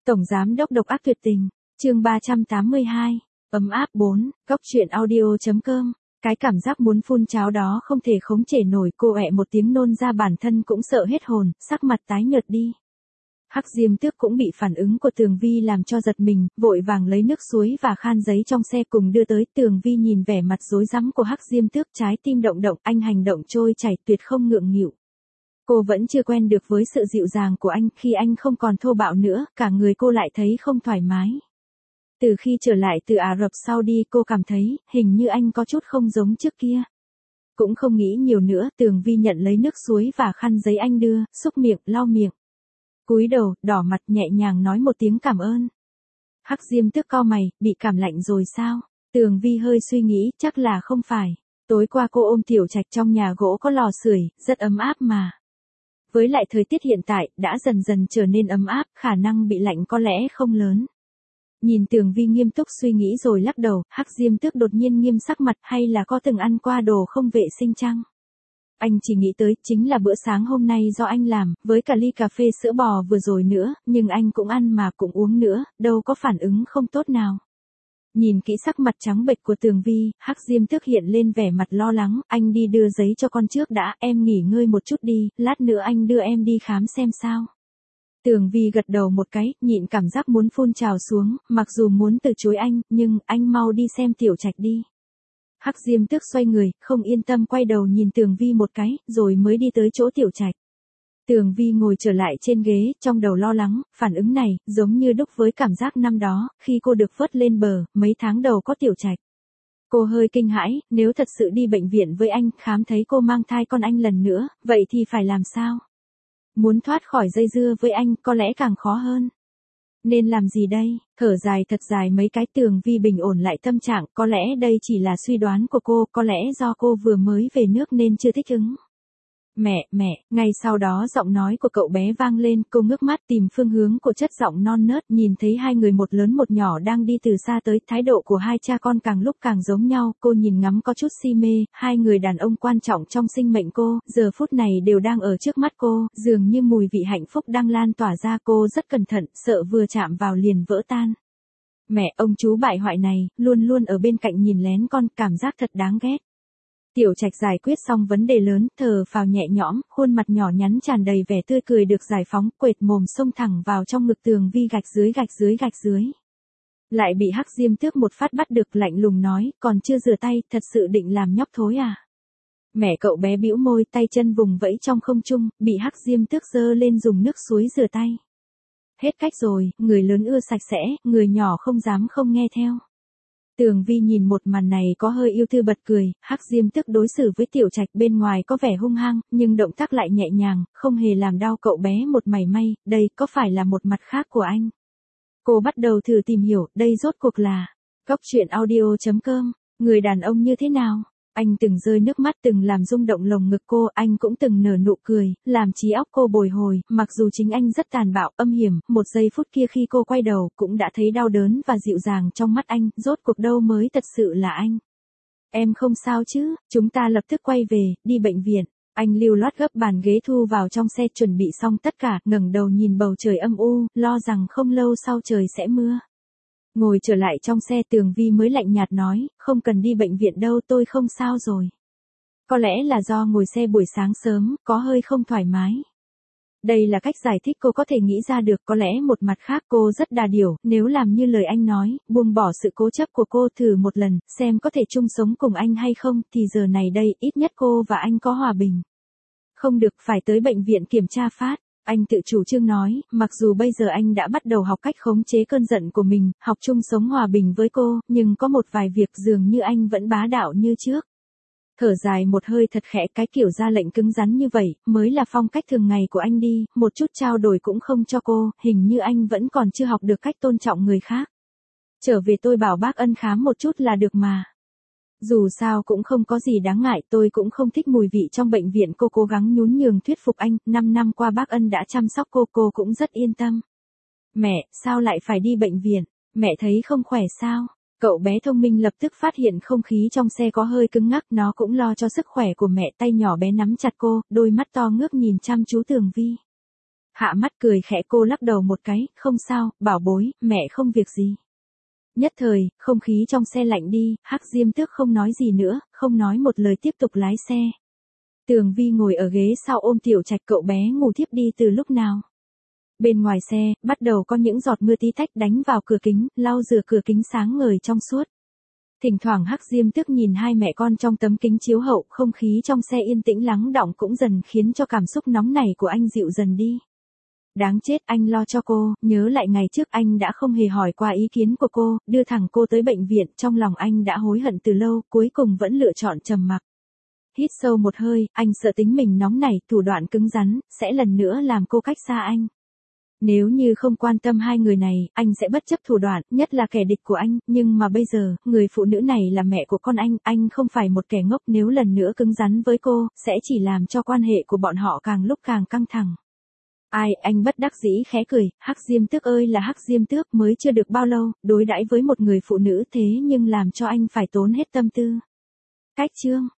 Tổng giám đốc độc ác tuyệt tình, chương 382, ấm áp 4, góc truyện audio.com. Cái cảm giác muốn phun cháo đó không thể khống chế nổi, cô ẹ một tiếng nôn ra, bản thân cũng sợ hết hồn, sắc mặt tái nhợt đi. Hắc Diêm Tước cũng bị phản ứng của Tường Vi làm cho giật mình, vội vàng lấy nước suối và khan giấy trong xe cùng đưa tới. Tường Vi nhìn vẻ mặt rối rắm của Hắc Diêm Tước, trái tim động động, anh hành động trôi chảy tuyệt không ngượng nghịu. Cô vẫn chưa quen được với sự dịu dàng của anh, khi anh không còn thô bạo nữa, cả người cô lại thấy không thoải mái. Từ khi trở lại từ Ả Rập Saudi, cô cảm thấy, hình như anh có chút không giống trước kia. Cũng không nghĩ nhiều nữa, Tường Vi nhận lấy nước suối và khăn giấy anh đưa, xúc miệng, lau miệng. Cúi đầu, đỏ mặt, nhẹ nhàng nói một tiếng cảm ơn. Hắc Diêm Tước cau mày, bị cảm lạnh rồi sao? Tường Vi hơi suy nghĩ, chắc là không phải. Tối qua cô ôm Tiểu Trạch trong nhà gỗ có lò sưởi, rất ấm áp mà. Với lại thời tiết hiện tại, đã dần dần trở nên ấm áp, khả năng bị lạnh có lẽ không lớn. Nhìn Tường Vi nghiêm túc suy nghĩ rồi lắc đầu, Hắc Diêm Tước đột nhiên nghiêm sắc mặt, hay là có từng ăn qua đồ không vệ sinh chăng? Anh chỉ nghĩ tới chính là bữa sáng hôm nay do anh làm, với cả ly cà phê sữa bò vừa rồi nữa, nhưng anh cũng ăn mà cũng uống nữa, đâu có phản ứng không tốt nào. Nhìn kỹ sắc mặt trắng bệch của Tường Vi, Hắc Diêm Tước hiện lên vẻ mặt lo lắng, anh đi đưa giấy cho con trước đã, em nghỉ ngơi một chút đi, lát nữa anh đưa em đi khám xem sao. Tường Vi gật đầu một cái, nhịn cảm giác muốn phun trào xuống, mặc dù muốn từ chối anh, nhưng anh mau đi xem Tiểu Trạch đi. Hắc Diêm Tước xoay người, không yên tâm quay đầu nhìn Tường Vi một cái, rồi mới đi tới chỗ Tiểu Trạch. Tường Vi ngồi trở lại trên ghế, trong đầu lo lắng, phản ứng này, giống như đúc với cảm giác năm đó, khi cô được vớt lên bờ, mấy tháng đầu có Tiểu Trạch. Cô hơi kinh hãi, nếu thật sự đi bệnh viện với anh, khám thấy cô mang thai con anh lần nữa, vậy thì phải làm sao? Muốn thoát khỏi dây dưa với anh, có lẽ càng khó hơn. Nên làm gì đây? Thở dài thật dài mấy cái, Tường Vi bình ổn lại tâm trạng, có lẽ đây chỉ là suy đoán của cô, có lẽ do cô vừa mới về nước nên chưa thích ứng. Mẹ, ngay sau đó giọng nói của cậu bé vang lên, cô ngước mắt tìm phương hướng của chất giọng non nớt, nhìn thấy hai người một lớn một nhỏ đang đi từ xa tới, thái độ của hai cha con càng lúc càng giống nhau, cô nhìn ngắm có chút si mê, hai người đàn ông quan trọng trong sinh mệnh cô, giờ phút này đều đang ở trước mắt cô, dường như mùi vị hạnh phúc đang lan tỏa ra, cô rất cẩn thận, sợ vừa chạm vào liền vỡ tan. Mẹ, ông chú bại hoại này, luôn luôn ở bên cạnh nhìn lén con, cảm giác thật đáng ghét. Tiểu Trạch giải quyết xong vấn đề lớn, thở phào nhẹ nhõm, khuôn mặt nhỏ nhắn tràn đầy vẻ tươi cười được giải phóng, quệt mồm xông thẳng vào trong ngực Tường Vi, gạch dưới. Lại bị Hắc Diêm Tước một phát bắt được, lạnh lùng nói, còn chưa rửa tay, thật sự định làm nhóc thối à? Mẹ cậu bé bĩu môi, tay chân vùng vẫy trong không trung, bị Hắc Diêm Tước giơ lên dùng nước suối rửa tay. Hết cách rồi, người lớn ưa sạch sẽ, người nhỏ không dám không nghe theo. Tường Vi nhìn một màn này có hơi yêu thư bật cười, Hắc Diêm Tước đối xử với Tiểu Trạch bên ngoài có vẻ hung hăng, nhưng động tác lại nhẹ nhàng, không hề làm đau cậu bé một mảy may, đây có phải là một mặt khác của anh? Cô bắt đầu thử tìm hiểu, đây rốt cuộc là góc truyện audio.com, người đàn ông như thế nào? Anh từng rơi nước mắt, từng làm rung động lồng ngực cô, anh cũng từng nở nụ cười, làm trí óc cô bồi hồi, mặc dù chính anh rất tàn bạo, âm hiểm, một giây phút kia khi cô quay đầu, cũng đã thấy đau đớn và dịu dàng trong mắt anh, rốt cuộc đâu mới thật sự là anh. Em không sao chứ, chúng ta lập tức quay về, đi bệnh viện. Anh lưu loát gấp bàn ghế thu vào trong xe, chuẩn bị xong tất cả, ngẩng đầu nhìn bầu trời âm u, lo rằng không lâu sau trời sẽ mưa. Ngồi trở lại trong xe, Tường Vi mới lạnh nhạt nói, không cần đi bệnh viện đâu, tôi không sao rồi. Có lẽ là do ngồi xe buổi sáng sớm, có hơi không thoải mái. Đây là cách giải thích cô có thể nghĩ ra được, có lẽ một mặt khác cô rất đà điểu, nếu làm như lời anh nói, buông bỏ sự cố chấp của cô, thử một lần, xem có thể chung sống cùng anh hay không, thì giờ này đây, ít nhất cô và anh có hòa bình. Không được, phải tới bệnh viện kiểm tra phát. Anh tự chủ trương nói, mặc dù bây giờ anh đã bắt đầu học cách khống chế cơn giận của mình, học chung sống hòa bình với cô, nhưng có một vài việc dường như anh vẫn bá đạo như trước. Thở dài một hơi thật khẽ, cái kiểu ra lệnh cứng rắn như vậy, mới là phong cách thường ngày của anh đi, một chút trao đổi cũng không cho cô, hình như anh vẫn còn chưa học được cách tôn trọng người khác. Trở về tôi bảo bác Ân khám một chút là được mà. Dù sao cũng không có gì đáng ngại, tôi cũng không thích mùi vị trong bệnh viện, cô cố gắng nhún nhường thuyết phục anh, 5 năm qua bác Ân đã chăm sóc cô cũng rất yên tâm. Mẹ, sao lại phải đi bệnh viện? Mẹ thấy không khỏe sao? Cậu bé thông minh lập tức phát hiện không khí trong xe có hơi cứng ngắc, nó cũng lo cho sức khỏe của mẹ, tay nhỏ bé nắm chặt cô, đôi mắt to ngước nhìn chăm chú Tường Vi. Hạ mắt cười khẽ, cô lắc đầu một cái, không sao, bảo bối, mẹ không việc gì. Nhất thời, không khí trong xe lạnh đi, Hắc Diêm Tước không nói gì nữa, không nói một lời tiếp tục lái xe. Tường Vi ngồi ở ghế sau ôm Tiểu Trạch, cậu bé ngủ thiếp đi từ lúc nào. Bên ngoài xe, bắt đầu có những giọt mưa tí tách đánh vào cửa kính, lau rửa cửa kính sáng ngời trong suốt. Thỉnh thoảng Hắc Diêm Tước nhìn hai mẹ con trong tấm kính chiếu hậu, không khí trong xe yên tĩnh lắng đọng cũng dần khiến cho cảm xúc nóng nảy của anh dịu dần đi. Đáng chết, anh lo cho cô, nhớ lại ngày trước anh đã không hề hỏi qua ý kiến của cô, đưa thẳng cô tới bệnh viện, trong lòng anh đã hối hận từ lâu, cuối cùng vẫn lựa chọn trầm mặc. Hít sâu một hơi, anh sợ tính mình nóng nảy, thủ đoạn cứng rắn, sẽ lần nữa làm cô cách xa anh. Nếu như không quan tâm hai người này, anh sẽ bất chấp thủ đoạn, nhất là kẻ địch của anh, nhưng mà bây giờ, người phụ nữ này là mẹ của con anh không phải một kẻ ngốc, nếu lần nữa cứng rắn với cô, sẽ chỉ làm cho quan hệ của bọn họ càng lúc càng căng thẳng. Ai, anh bất đắc dĩ khẽ cười, Hắc Diêm Tước ơi là Hắc Diêm Tước, mới chưa được bao lâu, đối đãi với một người phụ nữ thế nhưng làm cho anh phải tốn hết tâm tư. Cách chương